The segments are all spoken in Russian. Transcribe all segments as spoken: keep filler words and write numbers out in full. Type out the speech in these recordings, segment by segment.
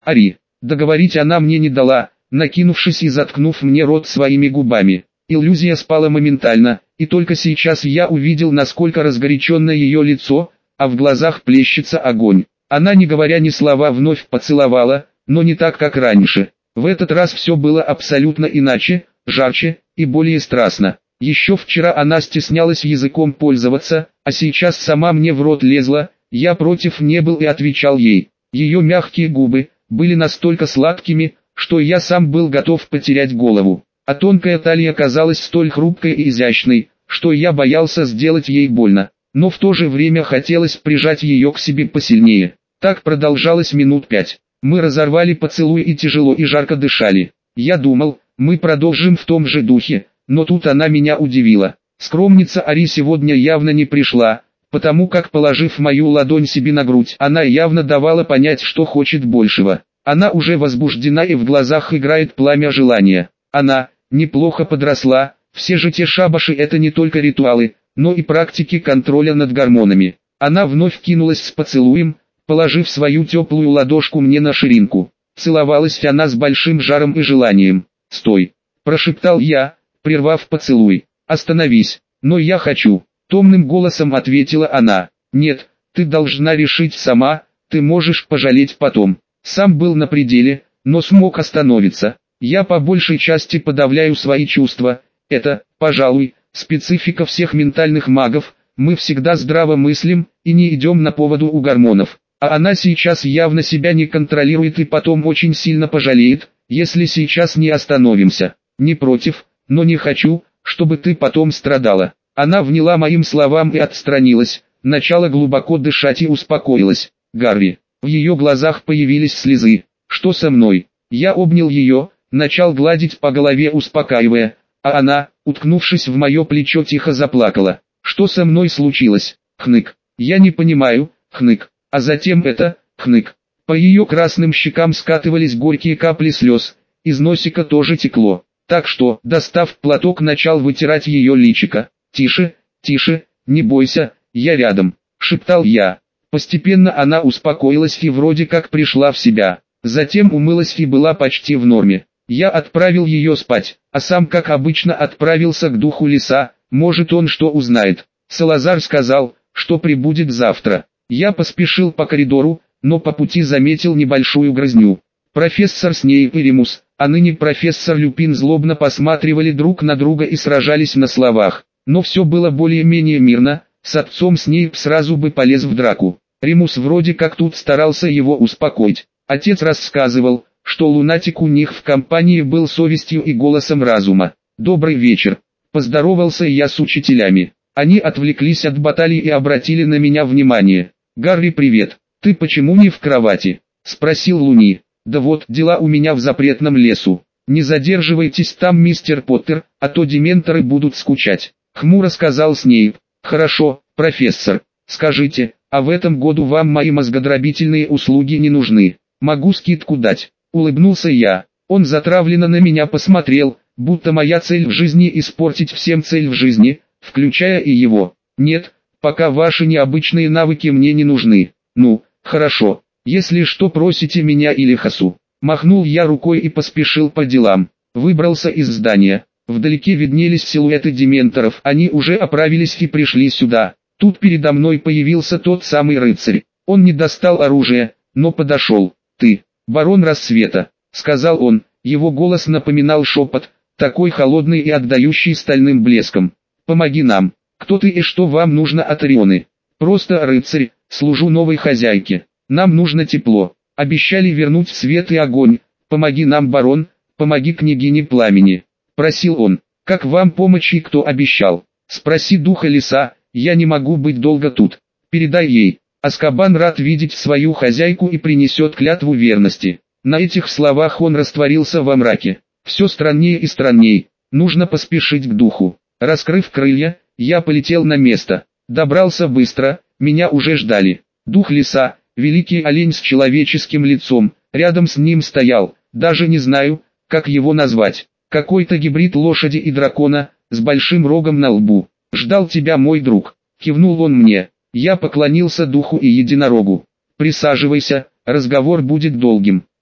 Ари. Договорить она мне не дала, накинувшись и заткнув мне рот своими губами. Иллюзия спала моментально, и только сейчас я увидел, насколько разгоряченно ее лицо, а в глазах плещется огонь. Она, не говоря ни слова, вновь поцеловала, но не так, как раньше. В этот раз все было абсолютно иначе, жарче и более страстно. Еще вчера она стеснялась языком пользоваться, а сейчас сама мне в рот лезла, я против не был и отвечал ей. Ее мягкие губы были настолько сладкими, что я сам был готов потерять голову. А тонкая талия казалась столь хрупкой и изящной, что я боялся сделать ей больно. Но в то же время хотелось прижать ее к себе посильнее. Так продолжалось минут пять. Мы разорвали поцелуй и тяжело и жарко дышали. Я думал, мы продолжим в том же духе, но тут она меня удивила. Скромница Ари сегодня явно не пришла, потому как, положив мою ладонь себе на грудь, она явно давала понять, что хочет большего. Она уже возбуждена и в глазах играет пламя желания. Она неплохо подросла, все же те шабаши — это не только ритуалы, но и практики контроля над гормонами. Она вновь кинулась с поцелуем, положив свою теплую ладошку мне на ширинку. Целовалась она с большим жаром и желанием. «Стой!» – прошептал я, прервав поцелуй. «Остановись, но я хочу!» – томным голосом ответила она. «Нет, ты должна решить сама, ты можешь пожалеть потом». Сам был на пределе, но смог остановиться. Я по большей части подавляю свои чувства. Это, пожалуй, специфика всех ментальных магов. Мы всегда здраво мыслим и не идем на поводу у гормонов. А она сейчас явно себя не контролирует и потом очень сильно пожалеет, если сейчас не остановимся. Не против, но не хочу, чтобы ты потом страдала. Она вняла моим словам и отстранилась, начала глубоко дышать и успокоилась. Гарри. В ее глазах появились слезы. Что со мной? Я обнял ее, начал гладить по голове, успокаивая, а она, уткнувшись в мое плечо, тихо заплакала. Что со мной случилось? Хнык. Я не понимаю, хнык. А затем это, хнык. По ее красным щекам скатывались горькие капли слез, из носика тоже текло. Так что, достав платок, начал вытирать ее личико. «Тише, тише, не бойся, я рядом», — шептал я. Постепенно она успокоилась и вроде как пришла в себя. Затем умылась и была почти в норме. Я отправил ее спать, а сам, как обычно, отправился к духу леса, может он что узнает. Салазар сказал, что прибудет завтра. Я поспешил по коридору, но по пути заметил небольшую грызню. Профессор Снейп и Ремус, а ныне профессор Люпин, злобно посматривали друг на друга и сражались на словах. Но все было более-менее мирно, с отцом Снейп сразу бы полез в драку. Ремус вроде как тут старался его успокоить. Отец рассказывал, что лунатик у них в компании был совестью и голосом разума. «Добрый вечер», – поздоровался я с учителями. Они отвлеклись от баталий и обратили на меня внимание. «Гарри, привет, ты почему не в кровати?» – спросил Луни. «Да вот, дела у меня в запретном лесу. Не задерживайтесь там, мистер Поттер, а то дементоры будут скучать», – хмуро сказал Снейп. «Хорошо, профессор, скажите, а в этом году вам мои мозгодробительные услуги не нужны? Могу скидку дать», – улыбнулся я. Он затравленно на меня посмотрел, будто моя цель в жизни испортить всем цель в жизни, включая и его. «Нет, пока ваши необычные навыки мне не нужны». «Ну, хорошо, если что, просите меня или Хасу». Махнул я рукой и поспешил по делам. Выбрался из здания. Вдалеке виднелись силуэты дементоров, они уже оправились и пришли сюда. Тут передо мной появился тот самый рыцарь. Он не достал оружие, но подошел. «Ты, барон Рассвета», — сказал он, его голос напоминал шепот, такой холодный и отдающий стальным блеском. «Помоги нам. Кто ты и что вам нужно от Орионы?» «Просто рыцарь, служу новой хозяйке. Нам нужно тепло. Обещали вернуть свет и огонь. Помоги нам, барон, помоги княгине Пламени», — просил он. «Как вам помочь и кто обещал?» «Спроси духа леса, я не могу быть долго тут. Передай ей, Азкабан рад видеть свою хозяйку и принесет клятву верности». На этих словах он растворился во мраке. Все страннее и страннее. Нужно поспешить к духу. Раскрыв крылья, я полетел на место. Добрался быстро, меня уже ждали. Дух леса, великий олень с человеческим лицом, рядом с ним стоял, даже не знаю, как его назвать. Какой-то гибрид лошади и дракона, с большим рогом на лбу. «Ждал тебя, мой друг», — кивнул он мне. Я поклонился духу и единорогу. «Присаживайся, разговор будет долгим».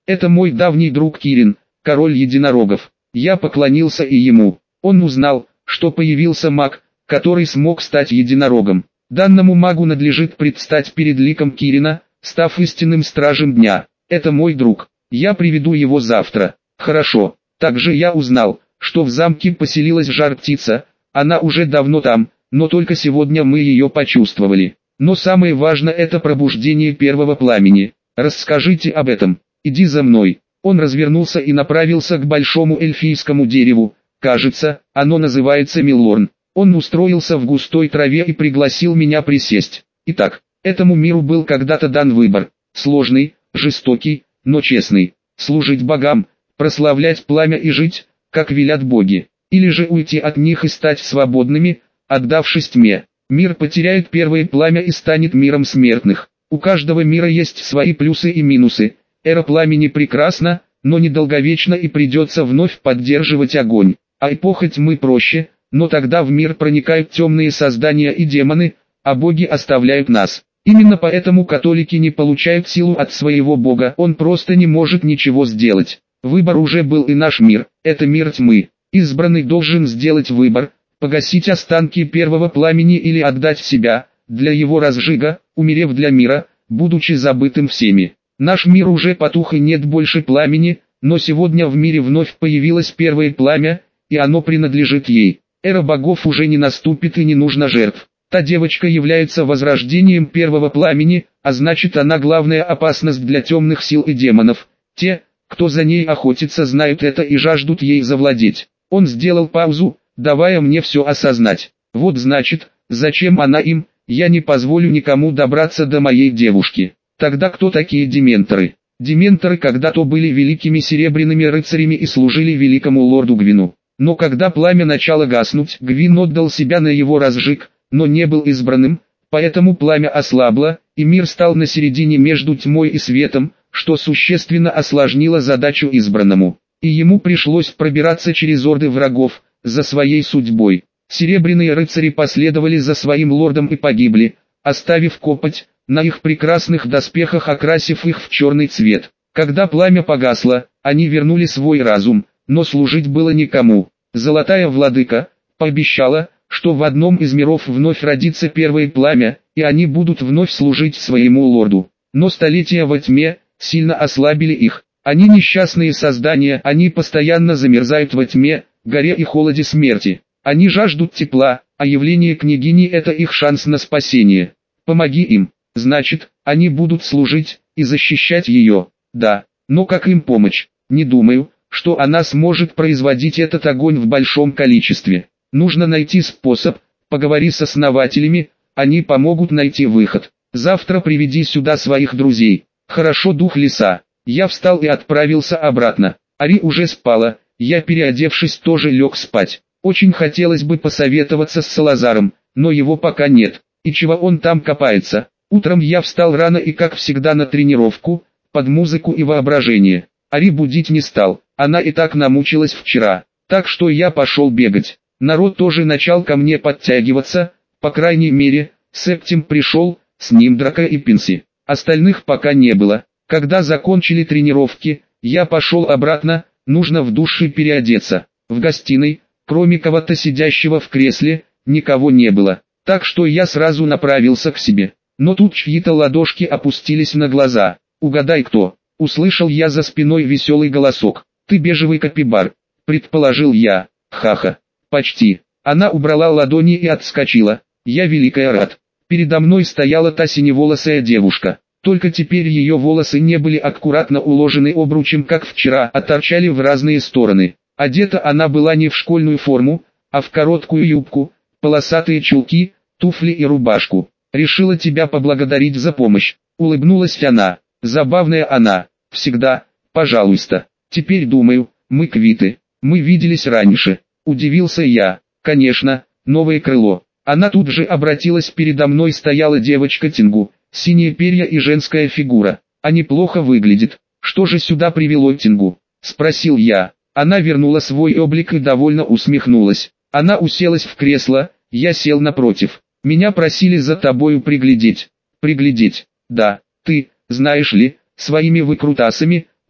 Это мой давний друг Кирин, король единорогов. Я поклонился и ему. Он узнал, что появился маг, который смог стать единорогом. Данному магу надлежит предстать перед ликом Кирина, став истинным стражем дня. Это мой друг. Я приведу его завтра. Хорошо. Также я узнал, что в замке поселилась жар-птица. Она уже давно там, но только сегодня мы ее почувствовали. Но самое важное — это пробуждение первого пламени. Расскажите об этом. Иди за мной. Он развернулся и направился к большому эльфийскому дереву. Кажется, оно называется Миллорн. Он устроился в густой траве и пригласил меня присесть. Итак, этому миру был когда-то дан выбор. Сложный, жестокий, но честный. Служить богам, прославлять пламя и жить, как велят боги. Или же уйти от них и стать свободными, отдавшись тьме. Мир потеряет первое пламя и станет миром смертных. У каждого мира есть свои плюсы и минусы. Эра пламени прекрасна, но недолговечна и придется вновь поддерживать огонь. А эпоха тьмы проще, но тогда в мир проникают темные создания и демоны, а боги оставляют нас. Именно поэтому католики не получают силу от своего бога, он просто не может ничего сделать. Выбор уже был, и наш мир, это мир тьмы. Избранный должен сделать выбор, погасить останки первого пламени или отдать себя, для его разжига, умерев для мира, будучи забытым всеми. Наш мир уже потух и нет больше пламени, но сегодня в мире вновь появилось первое пламя, и оно принадлежит ей. Эра богов уже не наступит и не нужно жертв. Та девочка является возрождением первого пламени, а значит, она главная опасность для темных сил и демонов. Те, кто за ней охотится, знают это и жаждут ей завладеть. Он сделал паузу, давая мне все осознать. Вот значит, зачем она им, я не позволю никому добраться до моей девушки. Тогда кто такие дементоры? Дементоры когда-то были великими серебряными рыцарями и служили великому лорду Гвину. Но когда пламя начало гаснуть, Гвин отдал себя на его разжиг, но не был избранным, поэтому пламя ослабло, и мир стал на середине между тьмой и светом, что существенно осложнило задачу избранному. И ему пришлось пробираться через орды врагов, за своей судьбой. Серебряные рыцари последовали за своим лордом и погибли, оставив копоть на их прекрасных доспехах, окрасив их в черный цвет. Когда пламя погасло, они вернули свой разум, но служить было никому. Золотая владыка пообещала, что в одном из миров вновь родится первое пламя, и они будут вновь служить своему лорду. Но столетия во тьме сильно ослабили их. Они несчастные создания, они постоянно замерзают во тьме, горе и холоде смерти. Они жаждут тепла, а явление княгини — это их шанс на спасение. Помоги им, значит, они будут служить и защищать ее. Да, но как им помочь? Не думаю, что она сможет производить этот огонь в большом количестве. Нужно найти способ, поговори с основателями, они помогут найти выход. Завтра приведи сюда своих друзей. Хорошо, дух леса. Я встал и отправился обратно. Ари уже спала, я, переодевшись, тоже лег спать. Очень хотелось бы посоветоваться с Салазаром, но его пока нет. И чего он там копается? Утром я встал рано и, как всегда, на тренировку, под музыку и воображение. Ари будить не стал, она и так намучилась вчера, так что я пошел бегать. Народ тоже начал ко мне подтягиваться, по крайней мере, Септим пришел, с ним Драко и Пинси. Остальных пока не было. Когда закончили тренировки, я пошел обратно, нужно в душе переодеться. В гостиной, кроме кого-то сидящего в кресле, никого не было, так что я сразу направился к себе. Но тут чьи-то ладошки опустились на глаза. «Угадай, кто?» — услышал я за спиной веселый голосок. «Ты бежевый капибар», — предположил я. «Ха-ха». «Почти». Она убрала ладони и отскочила. «Я великая рад». Передо мной стояла та синеволосая девушка. Только теперь ее волосы не были аккуратно уложены обручем, как вчера, а торчали в разные стороны. Одета она была не в школьную форму, а в короткую юбку, полосатые чулки, туфли и рубашку. «Решила тебя поблагодарить за помощь», — улыбнулась она. Забавная она. «Всегда, пожалуйста. Теперь думаю, мы квиты. Мы виделись раньше». Удивился я. «Конечно, новое крыло». Она тут же обратилась, передо мной стояла девочка Тингу, синие перья и женская фигура. А неплохо выглядит. «Что же сюда привело Тингу?» — спросил я. Она вернула свой облик и довольно усмехнулась. Она уселась в кресло, я сел напротив. «Меня просили за тобою приглядеть». «Приглядеть? Да, ты, знаешь ли, своими выкрутасами,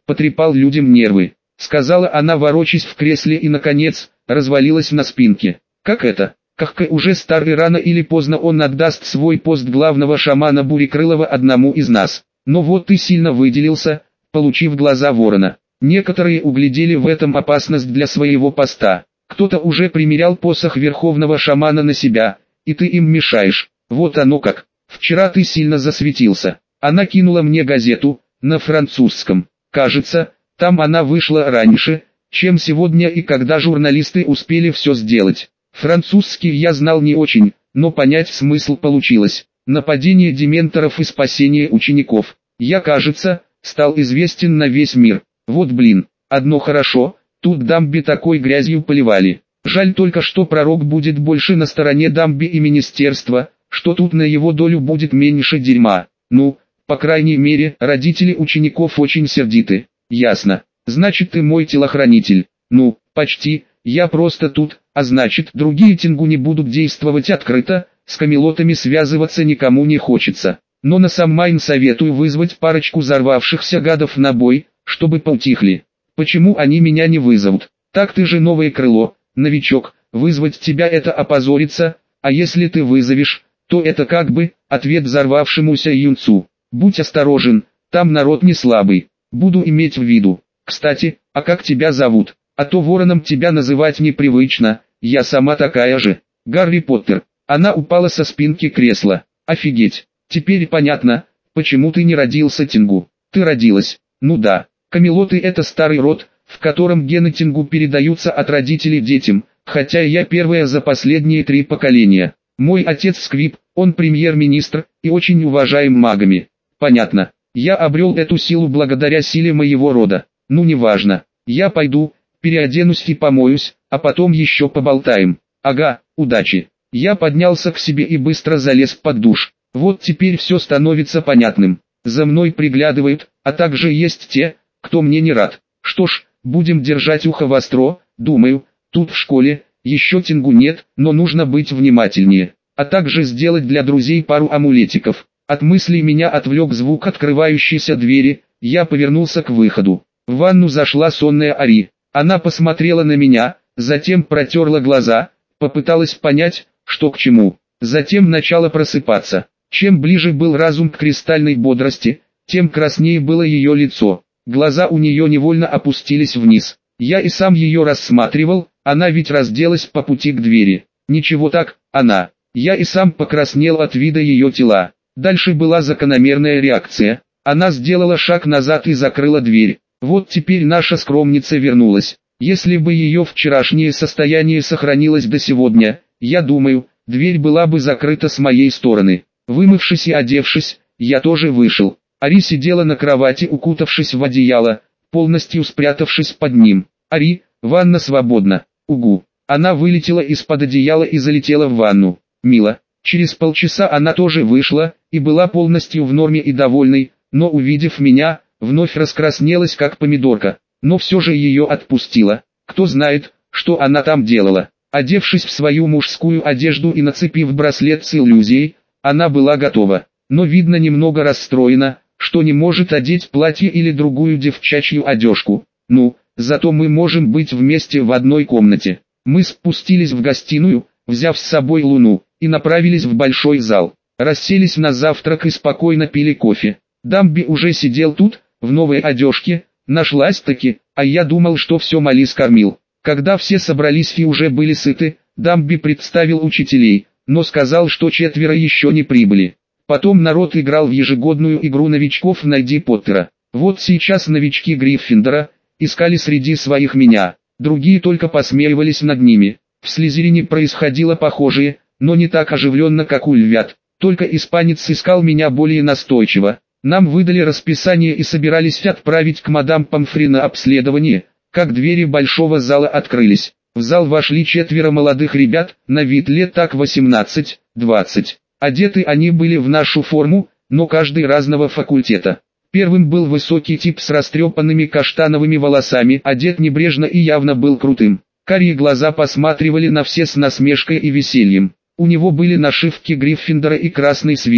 потрепал людям нервы», — сказала она, ворочаясь в кресле, и, наконец, развалилась на спинке. «Как это? Как уже старый, рано или поздно он отдаст свой пост главного шамана Бурекрылова одному из нас. Но вот ты сильно выделился, получив глаза ворона. Некоторые углядели в этом опасность для своего поста. Кто-то уже примерял посох верховного шамана на себя, и ты им мешаешь. Вот оно как. Вчера ты сильно засветился». Она кинула мне газету, на французском. Кажется, там она вышла раньше, чем сегодня, и когда журналисты успели все сделать. Французский я знал не очень, но понять смысл получилось. Нападение дементоров и спасение учеников. Я, кажется, стал известен на весь мир. Вот блин, одно хорошо, тут Дамби такой грязью поливали. Жаль только, что пророк будет больше на стороне Дамби и министерства, что тут на его долю будет меньше дерьма. Ну, по крайней мере, родители учеников очень сердиты. Ясно. Значит, ты мой телохранитель. Ну, почти. Я просто тут, а значит, другие Тенгу не будут действовать открыто, с камелотами связываться никому не хочется. Но на Саммайн советую вызвать парочку взорвавшихся гадов на бой, чтобы поутихли. Почему они меня не вызовут? Так ты же новое крыло, новичок, вызвать тебя это опозориться, а если ты вызовешь, то это как бы ответ взорвавшемуся юнцу. Будь осторожен, там народ не слабый, буду иметь в виду. Кстати, а как тебя зовут? А то вороном тебя называть непривычно, я сама такая же. Гарри Поттер. Она упала со спинки кресла. Офигеть, теперь понятно, почему ты не родился Тенгу. Ты родилась. Ну да, камелоты — это старый род, в котором гены Тенгу передаются от родителей детям, хотя я первая за последние три поколения. Мой отец Сквип, он премьер-министр и очень уважаем магами. Понятно. Я обрел эту силу благодаря силе моего рода. Ну неважно. Я пойду, переоденусь и помоюсь, а потом еще поболтаем. Ага, удачи. Я поднялся к себе и быстро залез под душ. Вот теперь все становится понятным. За мной приглядывают, а также есть те, кто мне не рад. Что ж, будем держать ухо востро, думаю, тут в школе, еще Тенгу нет, но нужно быть внимательнее. А также сделать для друзей пару амулетиков. От мыслей меня отвлек звук открывающейся двери, я повернулся к выходу. В ванну зашла сонная Ари. Она посмотрела на меня, затем протерла глаза, попыталась понять, что к чему. Затем начала просыпаться. Чем ближе был разум к кристальной бодрости, тем краснее было ее лицо. Глаза у нее невольно опустились вниз. Я и сам ее рассматривал, она ведь разделась по пути к двери. Ничего так, она. Я и сам покраснел от вида ее тела. Дальше была закономерная реакция. Она сделала шаг назад и закрыла дверь. Вот теперь наша скромница вернулась. Если бы ее вчерашнее состояние сохранилось до сегодня, я думаю, дверь была бы закрыта с моей стороны. Вымывшись и одевшись, я тоже вышел. Ари сидела на кровати, укутавшись в одеяло, полностью спрятавшись под ним. «Ари, ванна свободна». «Угу». Она вылетела из-под одеяла и залетела в ванну. Мило. Через полчаса она тоже вышла, и была полностью в норме и довольной, но увидев меня, вновь раскраснелась как помидорка. Но все же ее отпустила. Кто знает, что она там делала. Одевшись в свою мужскую одежду и нацепив браслет с иллюзией, она была готова. Но видно немного расстроена, что не может одеть платье или другую девчачью одежку. Ну, зато мы можем быть вместе в одной комнате. Мы спустились в гостиную, взяв с собой Луну, и направились в большой зал. Расселись на завтрак и спокойно пили кофе. Дамби уже сидел тут, в новой одежке, нашлась-таки, а я думал, что все Малис кормил. Когда все собрались и уже были сыты, Дамби представил учителей, но сказал, что четверо еще не прибыли. Потом народ играл в ежегодную игру новичков «Найди Поттера». Вот сейчас новички Гриффиндора искали среди своих меня, другие только посмеивались над ними. В Слизерине происходило похожее, но не так оживленно, как у львят. Только испанец искал меня более настойчиво. Нам выдали расписание и собирались отправить к мадам Помфри на обследование, как двери большого зала открылись. В зал вошли четверо молодых ребят, на вид лет так восемнадцать-двадцать. Одеты они были в нашу форму, но каждый разного факультета. Первым был высокий тип с растрепанными каштановыми волосами, одет небрежно и явно был крутым. Карие глаза посматривали на все с насмешкой и весельем. У него были нашивки Гриффиндора и красный свитер.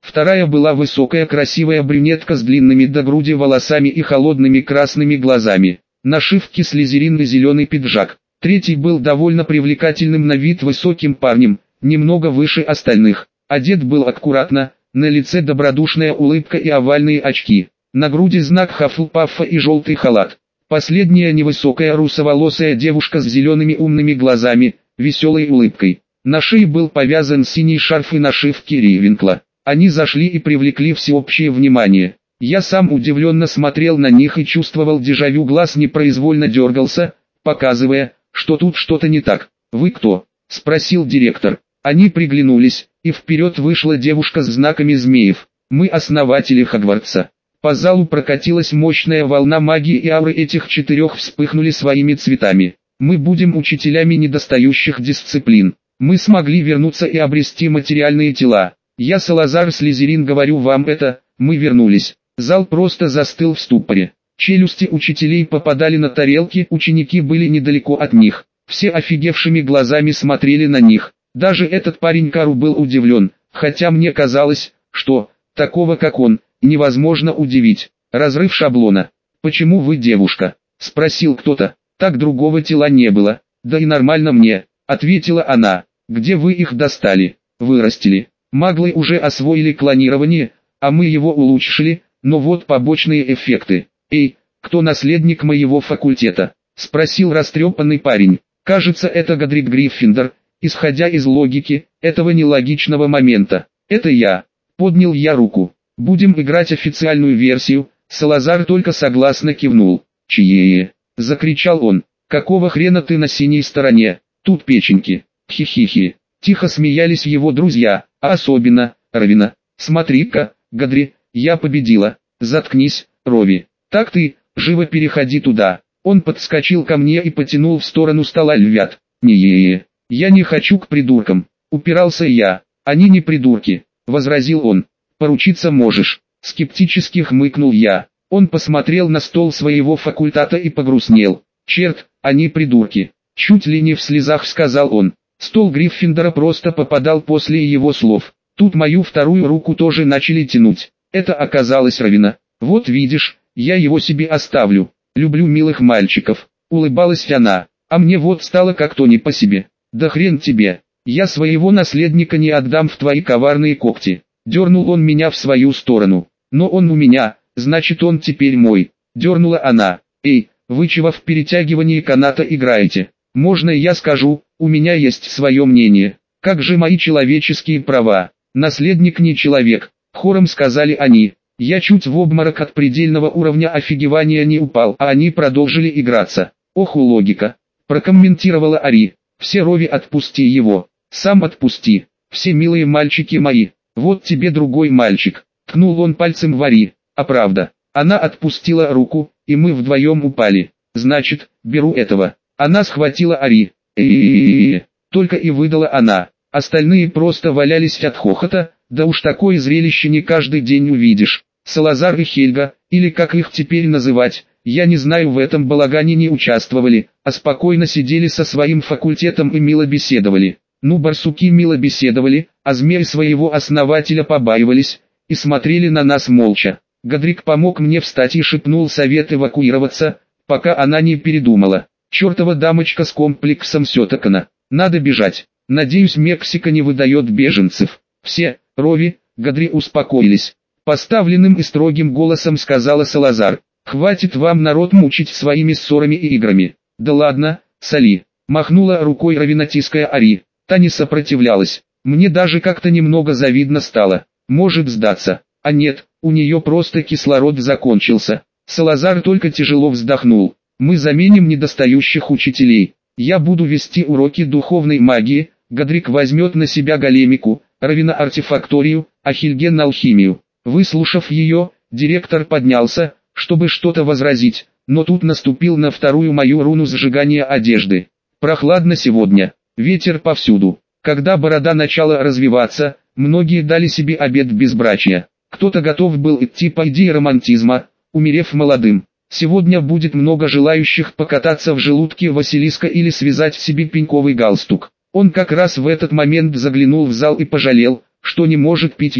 Вторая была высокая красивая брюнетка с длинными до груди волосами и холодными красными глазами. Нашивки слизерин и зеленый пиджак. Третий был довольно привлекательным на вид высоким парнем, немного выше остальных. Одет был аккуратно, на лице добродушная улыбка и овальные очки. На груди знак Хаффлпаффа и желтый халат. Последняя невысокая русоволосая девушка с зелеными умными глазами, веселой улыбкой. На шее был повязан синий шарф и нашивки Ривенкла. Они зашли и привлекли всеобщее внимание. Я сам удивленно смотрел на них и чувствовал дежавю, глаз непроизвольно дергался, показывая, что тут что-то не так. «Вы кто?» – спросил директор. Они приглянулись, и вперед вышла девушка с знаками змеев. «Мы основатели Хогвартса». По залу прокатилась мощная волна магии, и ауры этих четырех вспыхнули своими цветами. «Мы будем учителями недостающих дисциплин. Мы смогли вернуться и обрести материальные тела. Я, Салазар Слизерин, говорю вам это, мы вернулись». Зал просто застыл в ступоре. Челюсти учителей попадали на тарелки, ученики были недалеко от них. Все офигевшими глазами смотрели на них. Даже этот парень Кару был удивлен, хотя мне казалось, что, такого как он, невозможно удивить. Разрыв шаблона. «Почему вы девушка?» – спросил кто-то. «Так другого тела не было». «Да и нормально мне», – ответила она. «Где вы их достали?» «Вырастили. Маглы уже освоили клонирование, а мы его улучшили, но вот побочные эффекты». «Эй, кто наследник моего факультета?» – спросил растрепанный парень. «Кажется, это Годрик Гриффиндор, исходя из логики, этого нелогичного момента». «Это я». Поднял я руку. «Будем играть официальную версию», Салазар только согласно кивнул. «Чье?» – закричал он. «Какого хрена ты на синей стороне? Тут печеньки». Хи-хи-хи. Тихо смеялись его друзья, а особенно, Равина. «Смотри-ка, Годри, я победила». «Заткнись, Рови. Так ты, живо переходи туда». Он подскочил ко мне и потянул в сторону стола львят. «Не-е-е, я не хочу к придуркам», — упирался я. «Они не придурки», — возразил он. «Поручиться можешь», — скептически хмыкнул я. Он посмотрел на стол своего факультата и погрустнел. «Черт, они придурки», — чуть ли не в слезах сказал он. Стол Гриффиндора просто попадал после его слов. Тут мою вторую руку тоже начали тянуть. Это оказалось Равина. «Вот видишь, я его себе оставлю. Люблю милых мальчиков», — улыбалась она. «А мне вот стало как-то не по себе». «Да хрен тебе. Я своего наследника не отдам в твои коварные когти». Дернул он меня в свою сторону. «Но он у меня, значит он теперь мой», — дернула она. «Эй, вы чего в перетягивании каната играете? Можно я скажу, у меня есть свое мнение. Как же мои человеческие права? Наследник не человек», — хором сказали они. Я чуть в обморок от предельного уровня офигевания не упал, а они продолжили играться. «Ох, логика», — прокомментировала Ари. «Все, Рови, отпусти его. Сам отпусти. Все милые мальчики мои. Вот тебе другой мальчик», — ткнул он пальцем в Ари. «А правда». Она отпустила руку, и мы вдвоем упали. «Значит, беру этого». Она схватила Ари. «Э-э-э-э», только и выдала она. Остальные просто валялись от хохота, да уж такое зрелище не каждый день увидишь. Салазар и Хельга, или как их теперь называть, я не знаю, в этом балагане не участвовали, а спокойно сидели со своим факультетом и мило беседовали. Ну, барсуки мило беседовали, а змеи своего основателя побаивались, и смотрели на нас молча. Годрик помог мне встать и шепнул совет эвакуироваться, пока она не передумала. Чертова дамочка с комплексом Сётакана. Надо бежать. Надеюсь, Мексика не выдает беженцев. Все, Рови, Годри успокоились. Поставленным и строгим голосом сказала Салазар. «Хватит вам народ мучить своими ссорами и играми». «Да ладно, Сали», махнула рукой равинатиская Ари. Та не сопротивлялась. Мне даже как-то немного завидно стало. Может сдаться. А нет, у нее просто кислород закончился. Салазар только тяжело вздохнул. «Мы заменим недостающих учителей. Я буду вести уроки духовной магии, Годрик возьмет на себя големику, Равина артефакторию, а Хильген алхимию». Выслушав ее, директор поднялся, чтобы что-то возразить, но тут наступил на вторую мою руну сжигания одежды. Прохладно сегодня, ветер повсюду. Когда борода начала развиваться, многие дали себе обет безбрачия. Кто-то готов был идти по идее романтизма, умерев молодым. Сегодня будет много желающих покататься в желудке Василиска или связать себе пеньковый галстук. Он как раз в этот момент заглянул в зал и пожалел, что не может пить яд.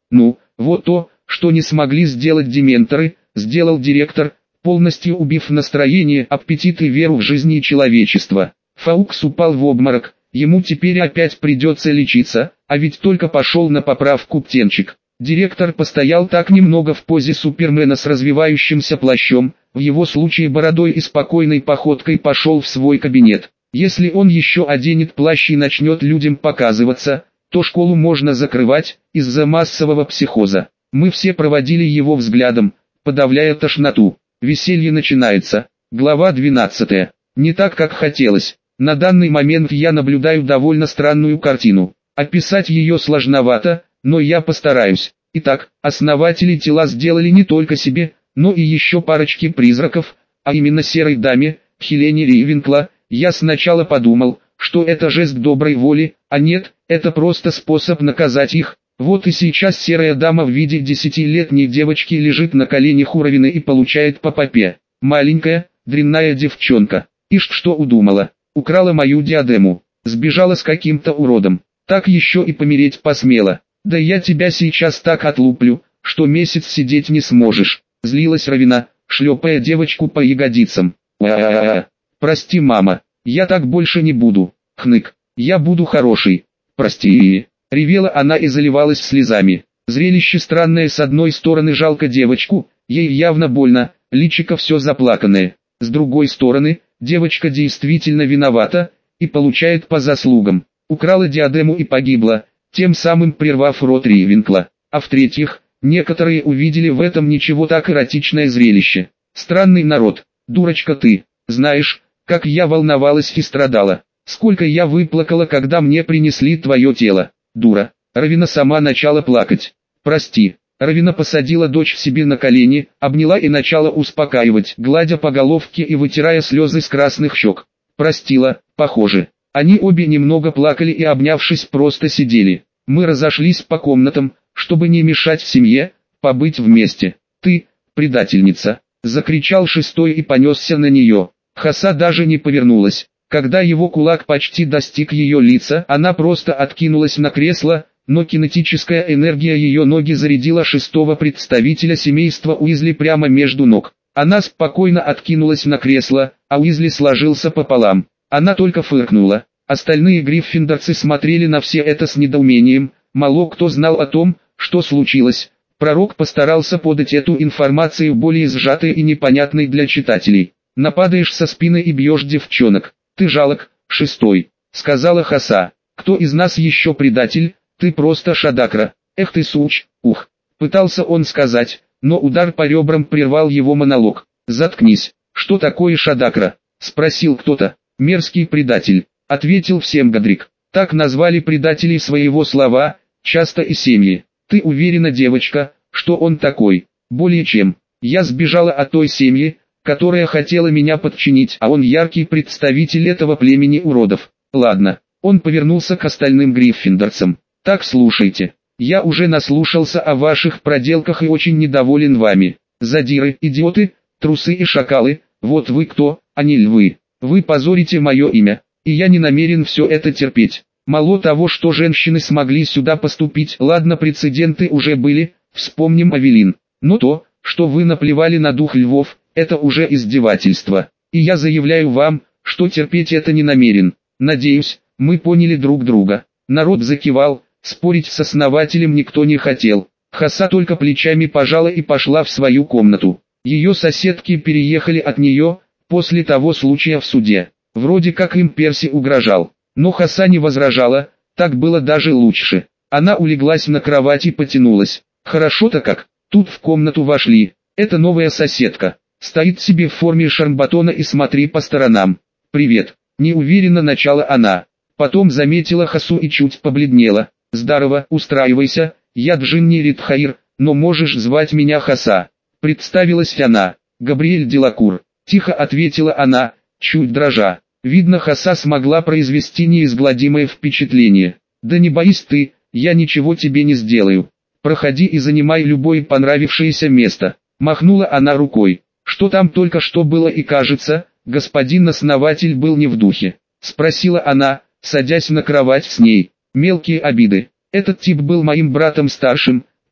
Ну, вот то, что не смогли сделать дементоры, сделал директор, полностью убив настроение, аппетит и веру в жизни человечества. Фаукс упал в обморок, ему теперь опять придется лечиться, а ведь только пошел на поправку птенчик. Директор постоял так немного в позе Супермена с развивающимся плащом, в его случае бородой и спокойной походкой пошел в свой кабинет. Если он еще оденет плащ и начнет людям показываться, то школу можно закрывать, из-за массового психоза. Мы все проводили его взглядом, подавляя тошноту. Веселье начинается. Глава двенадцатая. Не так, как хотелось. На данный момент я наблюдаю довольно странную картину. Описать ее сложновато, но я постараюсь. Итак, основатели тела сделали не только себе, но и еще парочке призраков, а именно серой даме, Хелене Рейвенкла. Я сначала подумал, что это жест доброй воли, а нет, это просто способ наказать их. Вот и сейчас серая дама в виде десятилетней девочки лежит на коленях у Равины и получает по попе. Маленькая, дрянная девчонка. Ишь, что удумала, украла мою диадему, сбежала с каким-то уродом, так еще и помереть посмела. Да я тебя сейчас так отлуплю, что месяц сидеть не сможешь, злилась Равина, шлепая девочку по ягодицам. А-а-а, прости, мама, я так больше не буду, хнык, я буду хороший, прости. Ревела она и заливалась слезами. Зрелище странное: с одной стороны жалко девочку, ей явно больно, личико все заплаканное. С другой стороны, девочка действительно виновата, и получает по заслугам. Украла диадему и погибла, тем самым прервав род Рейвенкла. А в-третьих, некоторые увидели в этом ничего так эротичное зрелище. Странный народ, дурочка ты, знаешь, как я волновалась и страдала. Сколько я выплакала, когда мне принесли твое тело. Дура. Равина сама начала плакать. Прости. Равина посадила дочь себе на колени, обняла и начала успокаивать, гладя по головке и вытирая слезы с красных щек. Простила, похоже. Они обе немного плакали и, обнявшись, просто сидели. Мы разошлись по комнатам, чтобы не мешать семье, побыть вместе. Ты, предательница, закричал шестой и понесся на нее. Хаса даже не повернулась. Когда его кулак почти достиг ее лица, она просто откинулась на кресло, но кинетическая энергия ее ноги зарядила шестого представителя семейства Уизли прямо между ног. Она спокойно откинулась на кресло, а Уизли сложился пополам. Она только фыркнула. Остальные гриффиндорцы смотрели на все это с недоумением, мало кто знал о том, что случилось. Пророк постарался подать эту информацию более сжатой и непонятной для читателей. Нападаешь со спины и бьешь девчонок. Ты жалок, шестой, сказала Хаса. Кто из нас еще предатель? Ты просто шадакра. Эх ты суч, ух. Пытался он сказать, но удар по ребрам прервал его монолог. Заткнись. Что такое шадакра? Спросил кто-то. Мерзкий предатель, ответил всем Годрик. Так назвали предателей своего слова, часто и семьи. Ты уверена, девочка, что он такой? Более чем. Я сбежала от той семьи, которая хотела меня подчинить, а он яркий представитель этого племени уродов. Ладно, он повернулся к остальным гриффиндорцам. Так слушайте, я уже наслушался о ваших проделках и очень недоволен вами. Задиры, идиоты, трусы и шакалы, вот вы кто, а не львы. Вы позорите мое имя, и я не намерен все это терпеть. Мало того, что женщины смогли сюда поступить, ладно, прецеденты уже были, вспомним Авелин. Но то, что вы наплевали на дух львов, это уже издевательство. И я заявляю вам, что терпеть это не намерен. Надеюсь, мы поняли друг друга. Народ закивал, спорить с основателем никто не хотел. Хаса только плечами пожала и пошла в свою комнату. Ее соседки переехали от нее, после того случая в суде. Вроде как им Перси угрожал. Но Хаса не возражала, так было даже лучше. Она улеглась на кровать и потянулась. Хорошо-то как, тут в комнату вошли. Это новая соседка. Стоит себе в форме шармбатона и смотри по сторонам. «Привет», — неуверенно начала она. Потом заметила Хасу и чуть побледнела. «Здорово, устраивайся, я Джинни Ридхаир, но можешь звать меня Хаса». Представилась она. «Габриэль Делакур», — тихо ответила она, чуть дрожа. Видно, Хаса смогла произвести неизгладимое впечатление. «Да не боись ты, я ничего тебе не сделаю. Проходи и занимай любое понравившееся место». Махнула она рукой. Что там только что было, и кажется, господин основатель был не в духе. Спросила она, садясь на кровать с ней. Мелкие обиды. Этот тип был моим братом старшим,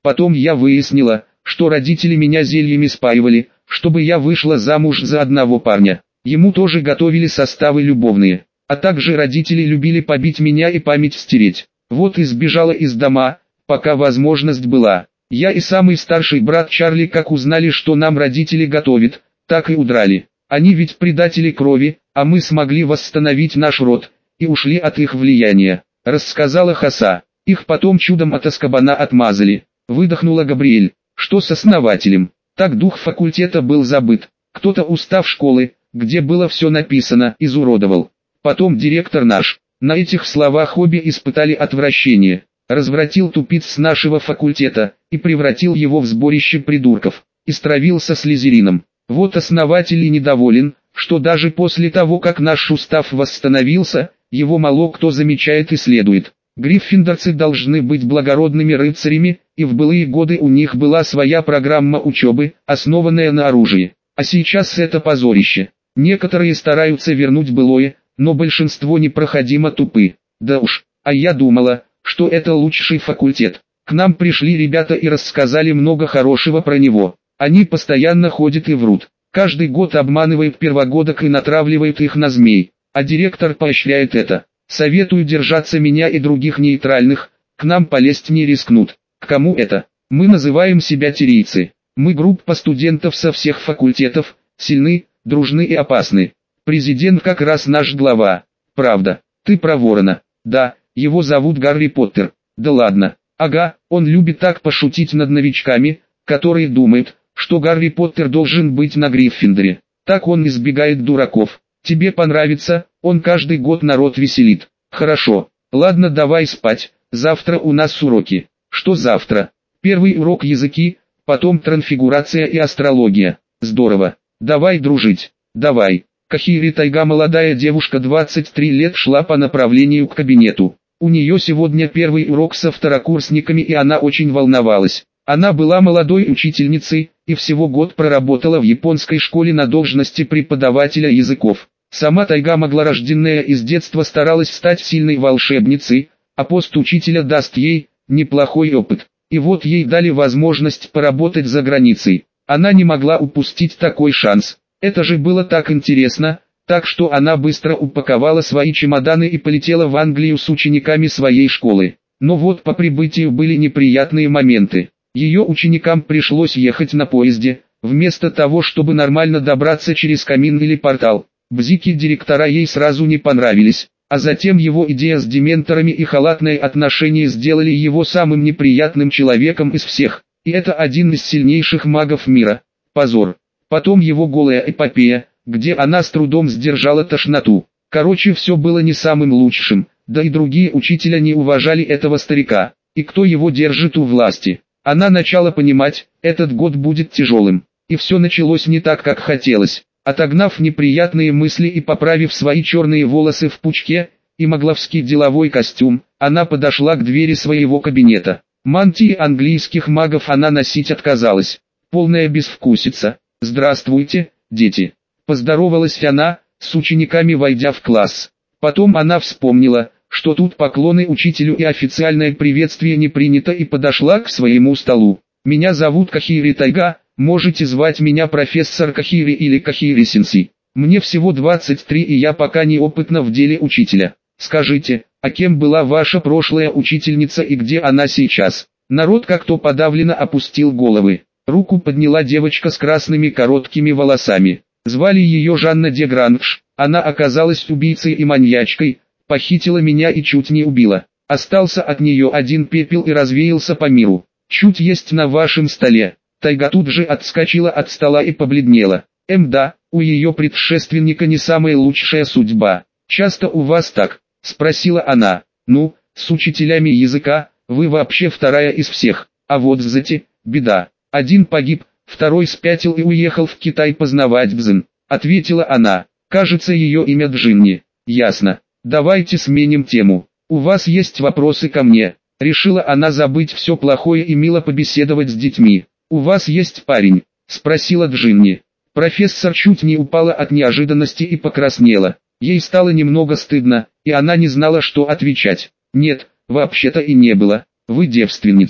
Потом я выяснила, что родители меня зельями спаивали, чтобы я вышла замуж за одного парня. Ему тоже готовили составы любовные. А также родители любили побить меня и память стереть. Вот и сбежала из дома, пока возможность была. Я и самый старший брат Чарли, как узнали, что нам родители готовят, так и удрали. Они ведь предатели крови, а мы смогли восстановить наш род, и ушли от их влияния, рассказала Хаса. Их потом чудом от Азкабана отмазали. Выдохнула Габриэль. Что с основателем? Так дух факультета был забыт. Кто-то устав школы, где было все написано, изуродовал. Потом директор наш. На этих словах обе испытали отвращение. Развратил тупиц с нашего факультета и превратил его в сборище придурков. И стравился слизерином. Вот основатель и недоволен, что даже после того, как наш устав восстановился, его мало кто замечает и следует. Гриффиндорцы должны быть благородными рыцарями, и в былые годы у них была своя программа учебы, основанная на оружии. А сейчас это позорище. Некоторые стараются вернуть былое, но большинство непроходимо тупы. Да уж, а я думала, что это лучший факультет. К нам пришли ребята и рассказали много хорошего про него. Они постоянно ходят и врут. Каждый год обманывают первогодок и натравливают их на змей. А директор поощряет это. Советую держаться меня и других нейтральных, к нам полезть не рискнут. К кому это? Мы называем себя тирийцы. Мы группа студентов со всех факультетов, сильны, дружны и опасны. Президент как раз наш глава. Правда, ты про ворона. Да, его зовут Гарри Поттер. Да ладно. Ага, он любит так пошутить над новичками, которые думают, что Гарри Поттер должен быть на Гриффиндоре. Так он избегает дураков. Тебе понравится, он каждый год народ веселит. Хорошо, ладно, давай спать, завтра у нас уроки. Что завтра? Первый урок языки, потом трансфигурация и астрология. Здорово. Давай дружить. Давай. Кахири Тайга, молодая девушка двадцать три лет, шла по направлению к кабинету. У нее сегодня первый урок со второкурсниками, и она очень волновалась. Она была молодой учительницей, и всего год проработала в японской школе на должности преподавателя языков. Сама Тайга, могла-рожденная, из детства старалась стать сильной волшебницей, а пост учителя даст ей неплохой опыт. И вот ей дали возможность поработать за границей. Она не могла упустить такой шанс. Это же было так интересно, так что она быстро упаковала свои чемоданы и полетела в Англию с учениками своей школы. Но вот по прибытию были неприятные моменты. Ее ученикам пришлось ехать на поезде, вместо того, чтобы нормально добраться через камин или портал. Бзики директора ей сразу не понравились, а затем его идея с дементорами и халатное отношение сделали его самым неприятным человеком из всех. И это один из сильнейших магов мира. Позор. Потом его голая эпопея, где она с трудом сдержала тошноту. Короче, все было не самым лучшим, да и другие учителя не уважали этого старика. И кто его держит у власти? Она начала понимать, этот год будет тяжелым. И все началось не так, как хотелось. Отогнав неприятные мысли и поправив свои черные волосы в пучке и могловский деловой костюм, она подошла к двери своего кабинета. Мантии английских магов она носить отказалась. Полная безвкусица. «Здравствуйте, дети!» Поздоровалась она, с учениками, войдя в класс. Потом она вспомнила, что тут поклоны учителю и официальное приветствие не принято, и подошла к своему столу. «Меня зовут Кахири Тайга, можете звать меня профессор Кахири или Кахири-сенсей. Мне всего двадцать три, и я пока неопытна в деле учителя. Скажите, а кем была ваша прошлая учительница и где она сейчас?» Народ как-то подавленно опустил головы. Руку подняла девочка с красными короткими волосами. Звали ее Жанна де Гранж. Она оказалась убийцей и маньячкой, похитила меня и чуть не убила. Остался от нее один пепел и развеялся по миру. Чуть есть на вашем столе. Тайга тут же отскочила от стола и побледнела. Эм да, у ее предшественника не самая лучшая судьба. Часто у вас так? Спросила она. Ну, с учителями языка, вы вообще вторая из всех. А вот с зэти, беда. Один погиб, второй спятил и уехал в Китай познавать дзен. Ответила она. Кажется, ее имя Джинни. Ясно. Давайте сменим тему. У вас есть вопросы ко мне? Решила она забыть все плохое и мило побеседовать с детьми. У вас есть парень? Спросила Джинни. Профессор чуть не упала от неожиданности и покраснела. Ей стало немного стыдно, и она не знала, что отвечать. Нет, вообще-то и не было. Вы девственница.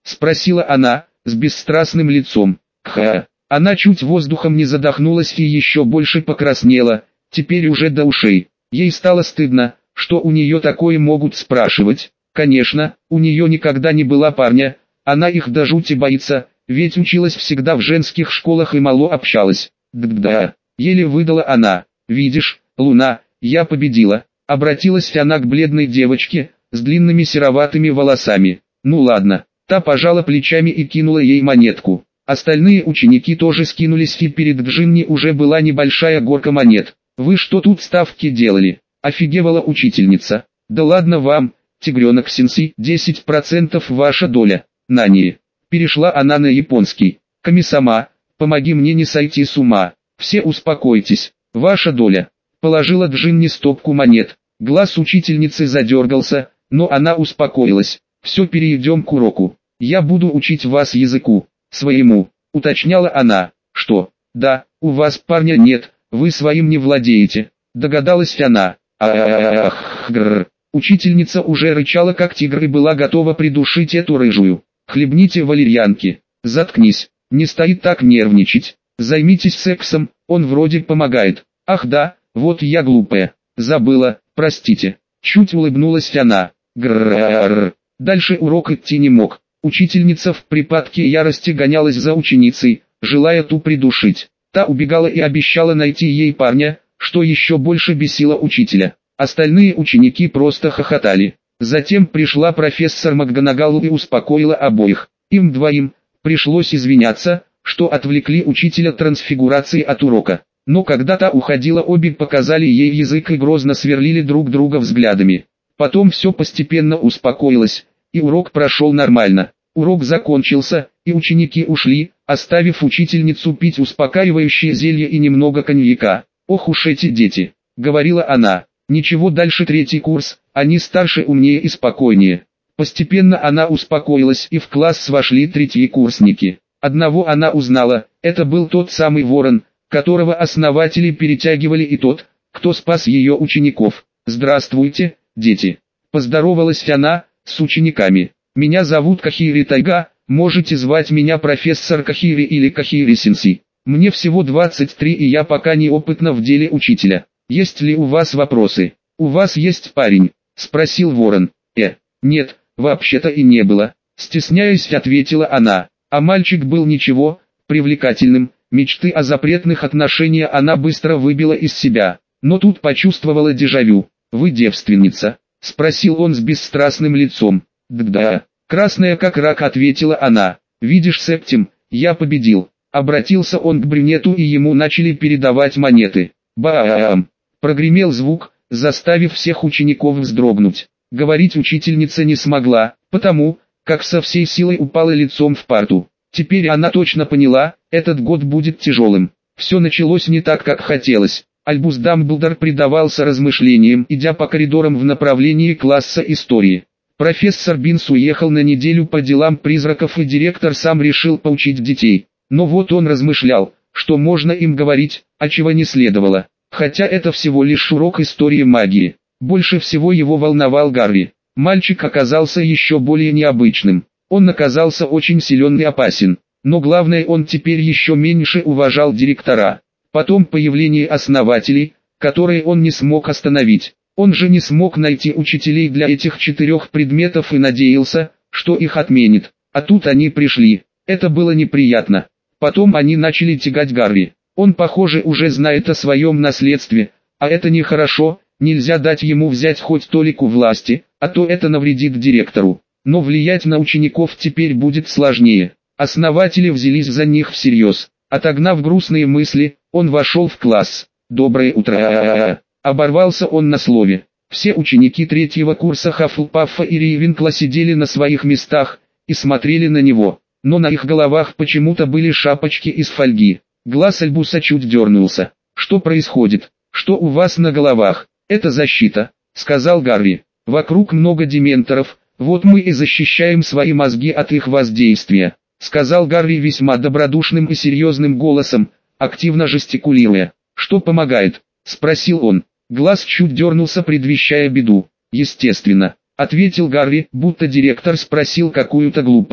спросила она, с бесстрастным лицом. Ха! Она чуть воздухом не задохнулась и еще больше покраснела, теперь уже до ушей. Ей стало стыдно, что у нее такое могут спрашивать. Конечно, у нее никогда не было парня, она их до жути боится, ведь училась всегда в женских школах и мало общалась. Да, еле выдала она. Видишь, Луна, я победила. Обратилась она к бледной девочке, с длинными сероватыми волосами. Ну ладно, та пожала плечами и кинула ей монетку. Остальные ученики тоже скинулись, и перед Джинни уже была небольшая горка монет. «Вы что тут ставки делали?» – офигевала учительница. «Да ладно вам, тигренок Сенси, десять процентов ваша доля, Нани». Перешла она на японский. «Ками-сама, помоги мне не сойти с ума. Все успокойтесь, ваша доля». Положила Джинни стопку монет. Глаз учительницы задергался, но она успокоилась. «Все, перейдем к уроку. Я буду учить вас языку. Своему», — уточняла она. «Что? Да, у вас парня нет, вы своим не владеете», — догадалась она. «Ах, грррр». Учительница уже рычала как тигр и была готова придушить эту рыжую. «Хлебните валерьянки». «Заткнись, не стоит так нервничать. Займитесь сексом, он вроде помогает». «Ах да, вот я глупая. Забыла, простите». Чуть улыбнулась она. Гррррррр. Дальше урок идти не мог. Учительница в припадке ярости гонялась за ученицей, желая ту придушить. Та убегала и обещала найти ей парня, что еще больше бесило учителя. Остальные ученики просто хохотали. Затем пришла профессор МакГонагал и успокоила обоих. Им двоим пришлось извиняться, что отвлекли учителя трансфигурации от урока. Но когда та уходила, обе показали ей язык и грозно сверлили друг друга взглядами. Потом все постепенно успокоилось, и урок прошел нормально. Урок закончился, и ученики ушли, оставив учительницу пить успокаивающее зелье и немного коньяка. «Ох уж эти дети», — говорила она. «Ничего, дальше третий курс, они старше, умнее и спокойнее». Постепенно она успокоилась, и в класс вошли третьекурсники. Одного она узнала, это был тот самый Ворон, которого основатели перетягивали, и тот, кто спас ее учеников. «Здравствуйте, дети», — поздоровалась она с учениками. «Меня зовут Кахири Тайга, можете звать меня профессор Кахири или Кахири Сенси. Мне всего двадцать три, и я пока неопытна в деле учителя. Есть ли у вас вопросы?» «У вас есть парень?» — спросил Ворон. «Э, нет, вообще-то и не было», — стесняясь, ответила она. А мальчик был ничего, привлекательным. Мечты о запретных отношениях она быстро выбила из себя. Но тут почувствовала дежавю. «Вы девственница?» — спросил он с бесстрастным лицом. «Да-да», — красная как рак ответила она. «Видишь, Септим, я победил». Обратился он к брюнету, и ему начали передавать монеты. Баам! Прогремел звук, заставив всех учеников вздрогнуть. Говорить учительница не смогла, потому, как со всей силой упала лицом в парту. Теперь она точно поняла, этот год будет тяжелым. Все началось не так, как хотелось. Альбус Дамблдор предавался размышлениям, идя по коридорам в направлении класса истории. Профессор Бинс уехал на неделю по делам призраков, и директор сам решил поучить детей. Но вот он размышлял, что можно им говорить, а чего не следовало. Хотя это всего лишь урок истории магии. Больше всего его волновал Гарри. Мальчик оказался еще более необычным. Он оказался очень силен и опасен. Но главное, он теперь еще меньше уважал директора. Потом появление основателей, которые он не смог остановить. Он же не смог найти учителей для этих четырех предметов и надеялся, что их отменит. А тут они пришли. Это было неприятно. Потом они начали тягать Гарри. Он, похоже, уже знает о своем наследстве, а это нехорошо, нельзя дать ему взять хоть толику власти, а то это навредит директору. Но влиять на учеников теперь будет сложнее. Основатели взялись за них всерьез. Отогнав грустные мысли, он вошел в класс. «Доброе утро!» Оборвался он на слове. Все ученики третьего курса Хаффлпаффа и Рейвенкла сидели на своих местах и смотрели на него, но на их головах почему-то были шапочки из фольги. Глаз Альбуса чуть дернулся. «Что происходит? Что у вас на головах?» «Это защита», — сказал Гарри. «Вокруг много дементоров, вот мы и защищаем свои мозги от их воздействия», — сказал Гарри весьма добродушным и серьезным голосом, активно жестикулируя. «Что помогает?» — спросил он. Глаз чуть дернулся, предвещая беду. «Естественно», — ответил Гарри, будто директор спросил какую-то глупость.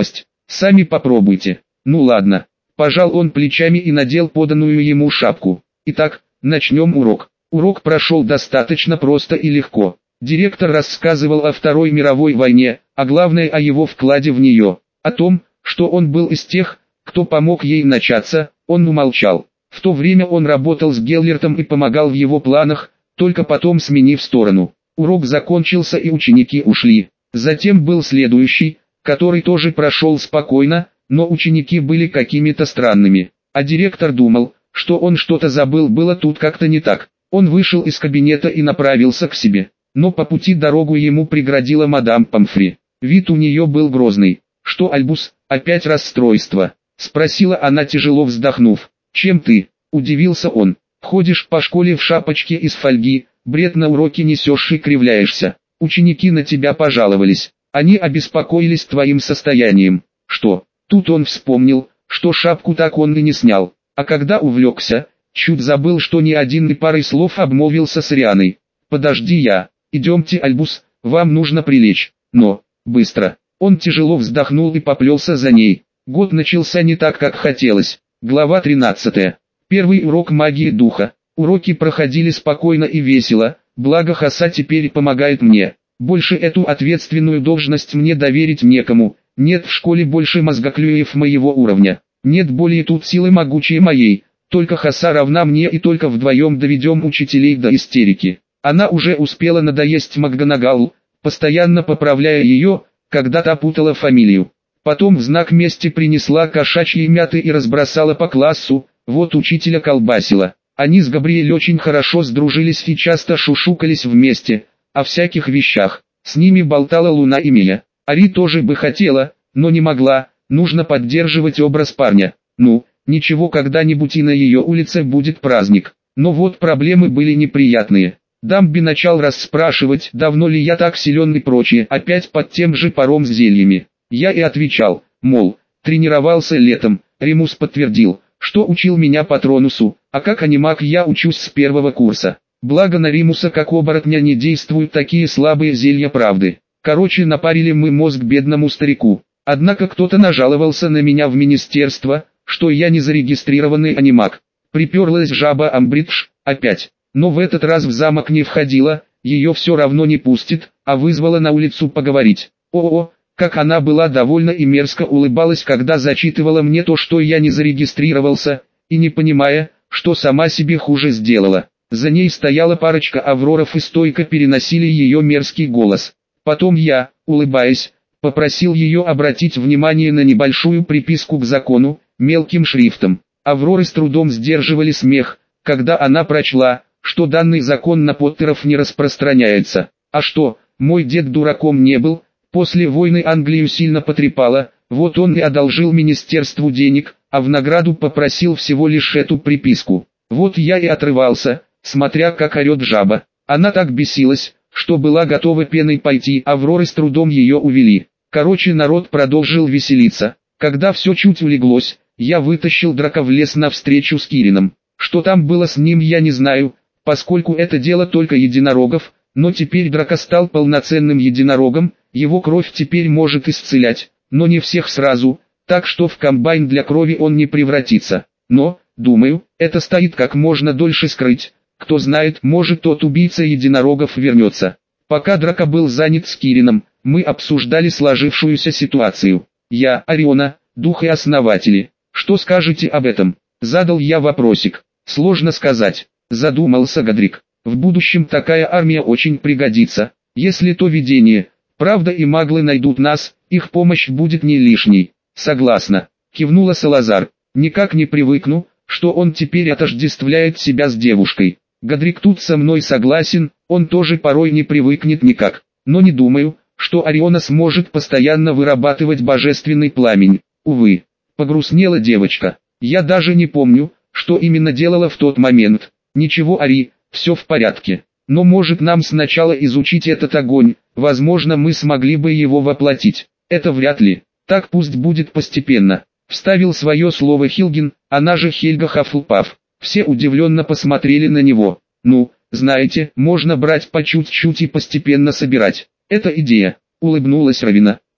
Сами попробуйте. Ну ладно. Пожал он плечами и надел поданную ему шапку. Итак, начнем урок. Урок прошел достаточно просто и легко. Директор рассказывал о Второй мировой войне, а главное о его вкладе в нее. О том, что он был из тех, кто помог ей начаться, он умолчал. В то время он работал с Геллертом и помогал в его планах, только потом сменив сторону. Урок закончился и ученики ушли. Затем был следующий, который тоже прошел спокойно, но ученики были какими-то странными. А директор думал, что он что-то забыл, было тут как-то не так. Он вышел из кабинета и направился к себе. Но по пути дорогу ему преградила мадам Помфри. Вид у нее был грозный. «Что, Альбус, опять расстройство?» — спросила она, тяжело вздохнув. «Чем ты?» — удивился он. «Ходишь по школе в шапочке из фольги, бред на уроке несешь и кривляешься. Ученики на тебя пожаловались. Они обеспокоились твоим состоянием». «Что?» Тут он вспомнил, что шапку так он и не снял. А когда увлекся, чуть забыл, что ни один и парой слов обмолвился с Рианой. «Подожди я. Идемте, Альбус, вам нужно прилечь. Но, быстро». Он тяжело вздохнул и поплелся за ней. Год начался не так, как хотелось. Глава тринадцатая. Первый урок магии духа. Уроки проходили спокойно и весело, благо Хаса теперь помогает мне. Больше эту ответственную должность мне доверить некому. Нет в школе больше мозгоклюев моего уровня. Нет более тут силы могучей моей. Только Хаса равна мне, и только вдвоем доведем учителей до истерики. Она уже успела надоесть МакГонагалл, постоянно поправляя ее, когда та путала фамилию. Потом в знак мести принесла кошачьи мяты и разбросала по классу, вот учителя колбасила. Они с Габриэль очень хорошо сдружились и часто шушукались вместе, о всяких вещах. С ними болтала Луна и Мия. Ари тоже бы хотела, но не могла, нужно поддерживать образ парня. Ну, ничего, когда-нибудь и на ее улице будет праздник. Но вот проблемы были неприятные. Дамби начал расспрашивать, давно ли я так силен и прочее, опять под тем же паром с зельями. Я и отвечал, мол, тренировался летом. Римус подтвердил, что учил меня Патронусу, а как анимак я учусь с первого курса. Благо на Римуса как оборотня не действуют такие слабые зелья правды. Короче, напарили мы мозг бедному старику. Однако кто-то нажаловался на меня в министерство, что я не зарегистрированный анимак. Приперлась жаба Амбридж, опять. Но в этот раз в замок не входила, ее все равно не пустит, а вызвала на улицу поговорить. О-о, как она была довольна и мерзко улыбалась, когда зачитывала мне то, что я не зарегистрировался, и не понимая, что сама себе хуже сделала. За ней стояла парочка авроров и стойко переносили ее мерзкий голос. Потом я, улыбаясь, попросил ее обратить внимание на небольшую приписку к закону, мелким шрифтом. Авроры с трудом сдерживали смех, когда она прочла, что данный закон на Поттеров не распространяется. А что, мой дед дураком не был, после войны Англию сильно потрепало, вот он и одолжил министерству денег, а в награду попросил всего лишь эту приписку. Вот я и отрывался, смотря как орет жаба. Она так бесилась, что была готова пеной пойти, Авроры с трудом ее увели. Короче, народ продолжил веселиться. Когда все чуть улеглось, я вытащил Драка в лес навстречу с Кирином. Что там было с ним, я не знаю, поскольку это дело только единорогов, но теперь Драка стал полноценным единорогом, его кровь теперь может исцелять, но не всех сразу, так что в комбайн для крови он не превратится. Но, думаю, это стоит как можно дольше скрыть. Кто знает, может тот убийца единорогов вернется. Пока Драка был занят с Кирином, мы обсуждали сложившуюся ситуацию. Я, Ориона, дух и основатели. Что скажете об этом? Задал я вопросик. Сложно сказать. Задумался Годрик. В будущем такая армия очень пригодится. Если то видение, правда и маглы найдут нас, их помощь будет не лишней. Согласна. Кивнула Салазар. Никак не привыкну, что он теперь отождествляет себя с девушкой. Годрик тут со мной согласен, он тоже порой не привыкнет никак. Но не думаю, что Ориона сможет постоянно вырабатывать божественный пламень. Увы. Погрустнела девочка. Я даже не помню, что именно делала в тот момент. Ничего, Ари, все в порядке. Но может нам сначала изучить этот огонь, возможно мы смогли бы его воплотить. Это вряд ли. Так пусть будет постепенно. Вставил свое слово Хилгин, она же Хельга Хафлпаф. Все удивленно посмотрели на него. Ну, знаете, можно брать по чуть-чуть и постепенно собирать. Это идея, улыбнулась Равина.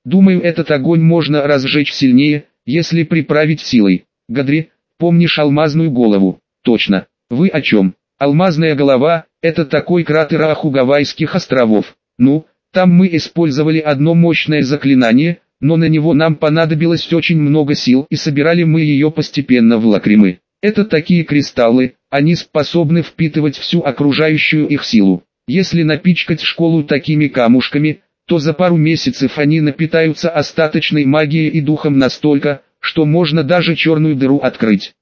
Думаю, этот огонь можно разжечь сильнее, если приправить силой. Гадри, помнишь алмазную голову? Точно. Вы о чем? Алмазная голова – это такой кратер Аху Гавайских островов. Ну, там мы использовали одно мощное заклинание, но на него нам понадобилось очень много сил и собирали мы ее постепенно в лакримы. Это такие кристаллы, они способны впитывать всю окружающую их силу. Если напичкать школу такими камушками, то за пару месяцев они напитаются остаточной магией и духом настолько, что можно даже черную дыру открыть.